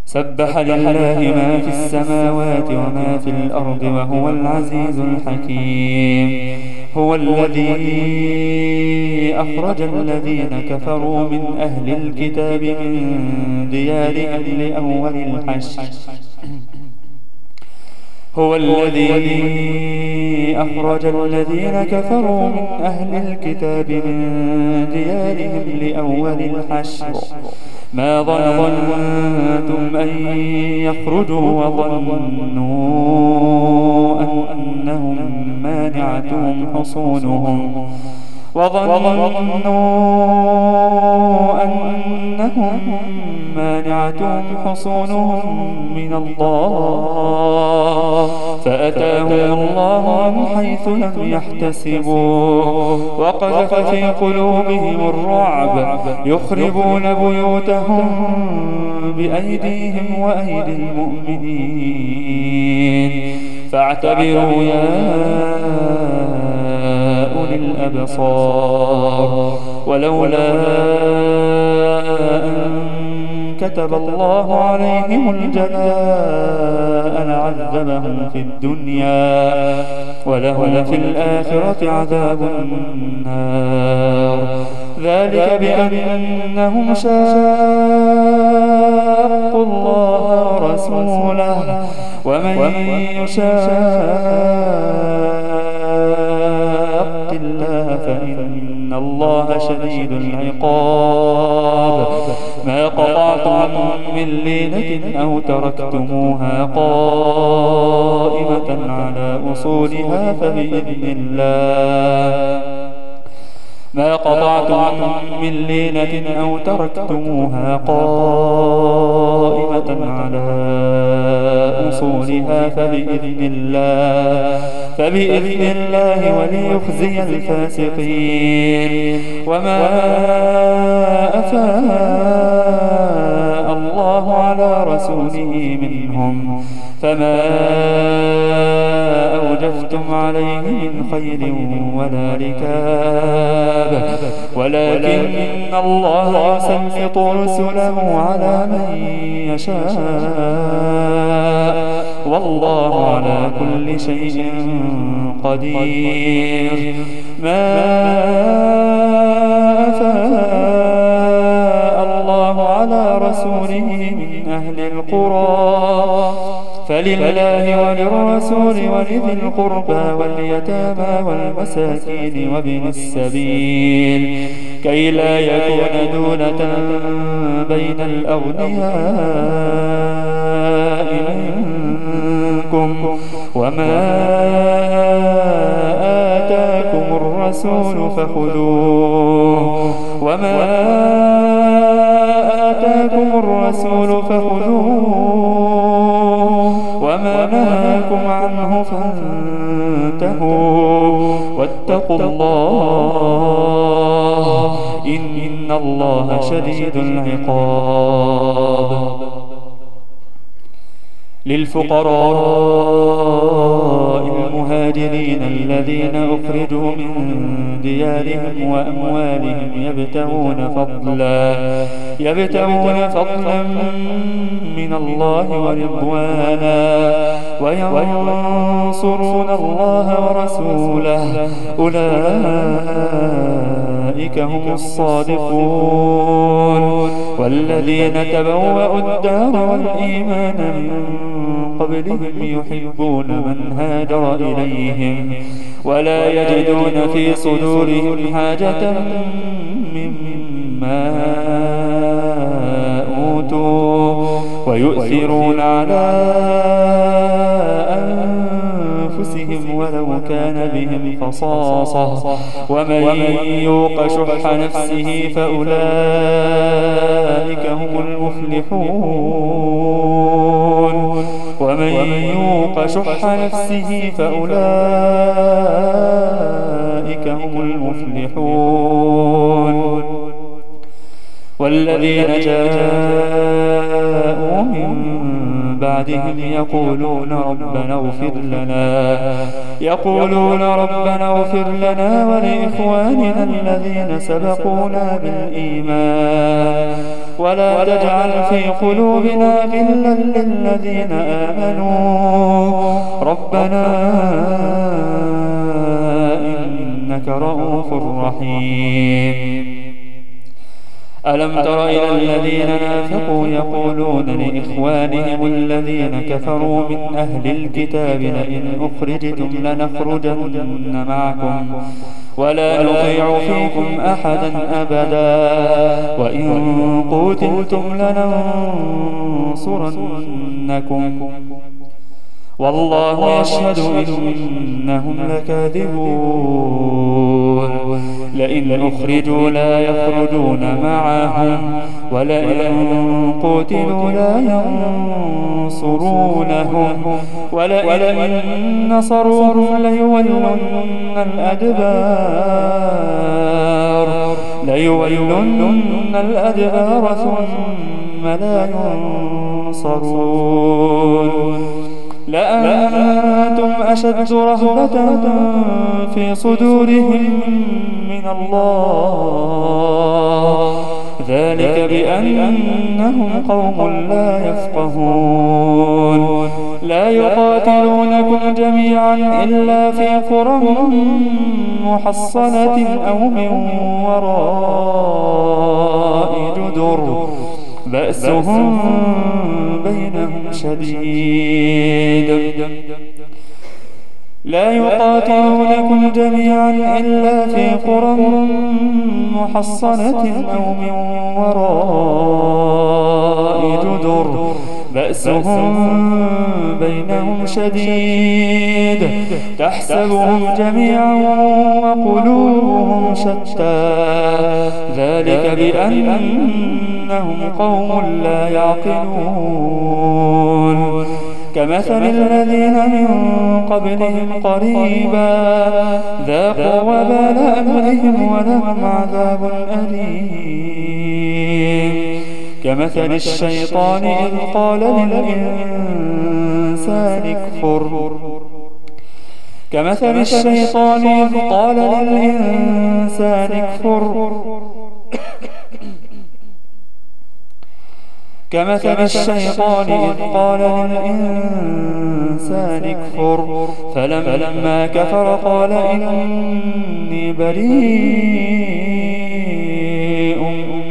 سبح لله ما في السماوات وما في الأرض وهو العزيز الحكيم. هو الذي أخرج الذين كفروا من أهل الكتاب من ديارهم لأول الحشر هو الذي أخرج الذين كفروا من أهل الكتاب من ديارهم لأول الحشر ما ظننتم أن يخرجوا وظنوا أنهم مانعتهم حصونهم من الله فأتاهم الله من حيث لم يحتسبوا وقذف في قلوبهم الرعب يخربون بيوتهم بأيديهم وأيدي المؤمنين فاعتبروا يا أولي الأبصار ولولا أن كتب الله عليهم الجلاء لعذبهم في الدنيا ولهم في الآخرة عذاب النار ذلك بأنهم شاقوا الله ورسوله ومن يشاق الله فإن الله شديد العقاب ما قطعتم من لينة أو تركتموها قائمة على أصولها فبإذن الله ما قطعتم من لينة أو تركتموها قائمة على أصولها فبإذن الله وليخزي الفاسقين وما أفاء الله على رسوله منهم فما أوجفتم عليه من خيل ولا ركاب ولكن الله يسلط رسله على من يشاء والله على كل شيء قدير ما أفاء الله على رسوله من أهل القرى فلله وللرسول ولذي القربى واليتامى والمساكين وابن السبيل كي لا يكون دولة بين الأغنياء منكم وما آتاكم الرسول فخذوه وما نهاكم عنه فانتهوا واتقوا الله إن الله شديد العقاب للفقراء المهاجرين الذين أخرجوا من ديارهم وأموالهم يبتغون فضلا من الله ورضوانا وينصرون الله ورسوله أولئك هم الصادقون والذين تبوأوا الدار والإيمان من قبلهم يحبون من هاجر إليهم ولا يجدون في صدورهم حاجة مما أوتوا ويؤثرون على أنفسهم ولو كان بهم خصاصة ومن يوق شح نفسه فأولئك هم المفلحون والذين جاءوا من بعدهم يقولون ربنا اغفر لنا ولإخواننا الذين سبقونا بالإيمان ولا تجعل في قلوبنا غلا للذين آمنوا ربنا إنك رؤوف رحيم. ألم تر إلى الذين نافقوا يقولون لإخوانهم الذين كفروا من أهل الكتاب لئن أخرجتم لنخرجن معكم ولا نطيع فيكم أحدا أبدا وإن قتلتم لننصرنكم والله يشهد إنهم لكاذبون. لئن أخرجوا لا يخرجون معهم ولئن قتلوا لا ينصرونهم ولئن نصروهم ليولن الأدبار ثم لا ينصرون. لأنتم أشد رهبة في صدورهم من الله ذلك بأنهم قوم لا يفقهون. لا يقاتلونكم جميعا إلا في قرى محصنة أو من وراء جدر بأسهم بينهم شديد. لا يقاتلونكم جميعا إلا في قرى محصنة أو من وراء جدر بأسهم بينهم شديد تحسبهم جميعا وقلوبهم شتى ذلك بأنهم قوم لا يعقلون. كمثل الذين من قبلهم قريبا ذاقوا وبال أمرهم ولهم عذاب أليم. كمثل الشيطان إذ قال للإنسان اكفر فلما كفر قال إني بريء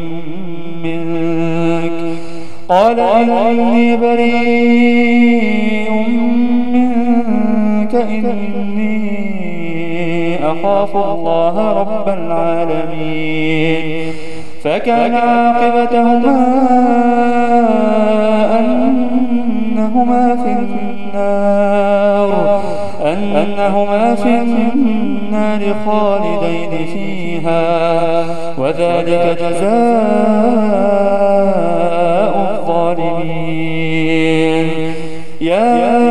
منك إني أخاف الله رب العالمين. فكان عاقبتهما أنهما في النار خالدين فيها وذلك جزاء الظالمين. يا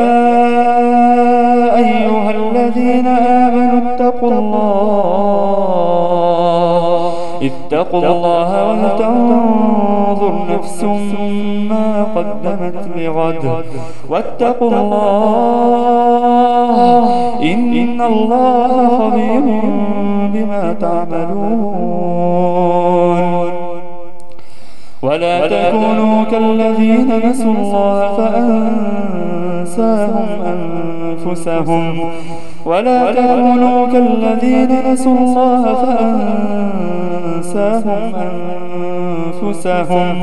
أيها الذين آمنوا اتقوا الله ولتنظر نفس ما قدمت لغد واتقوا الله إن الله خبير بما تعملون. ولا تكونوا كالذين نسوا الله فأنساهم أنفسهم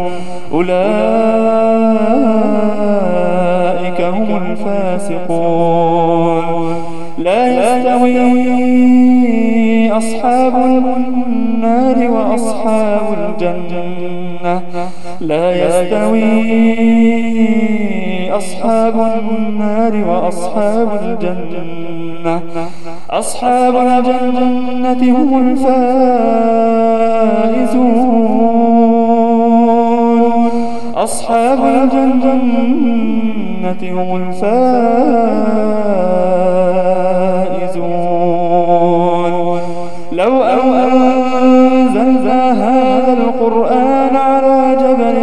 أولئك هم الفاسقون. لا يستوي أصحاب النار وأصحاب الجنة أصحاب الجنة هم الفائزون. لو أنزلنا هذا القرآن على جبل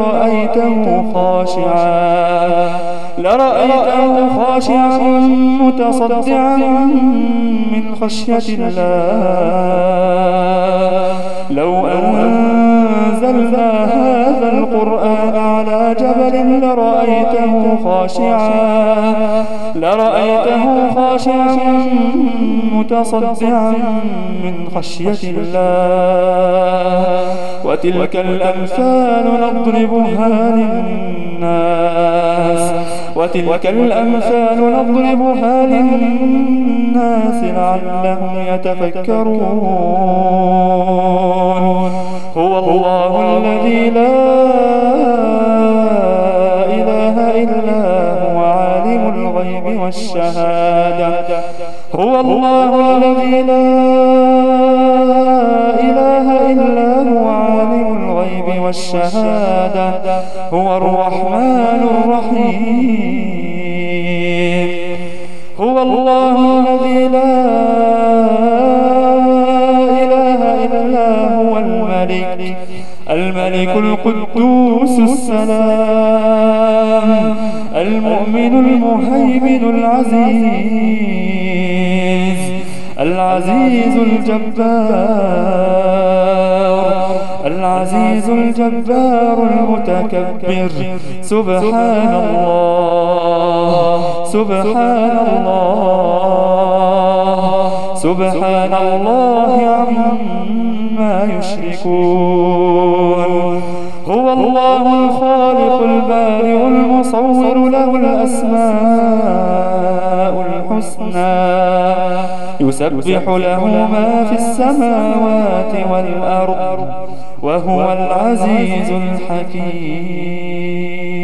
لرأيته خاشعا متصدعا من خشية الله. لو أنزلنا هذا القرآن على جبل لرأيته خاشعا متصدعا من خشية الله. وتلك الأمثال نضربها للناس لعلهم يتفكرون. هو الله الذي لا إله إلا هو عالم الغيب والشهادة. هو الله الذي لا إله إلا هو عالم الغيب والشهادة. هو الرحمن الرحيم. هو الله الذي لا إله إلا هو الملك القدوس السلام المؤمن المهيمن العزيز الجبار المتكبر. سبحان الله عما يشركون. هو الله الخالق البارئ المصور له الأسماء الحسنى يسبح له ما في السماوات والأرض وهو العزيز الحكيم.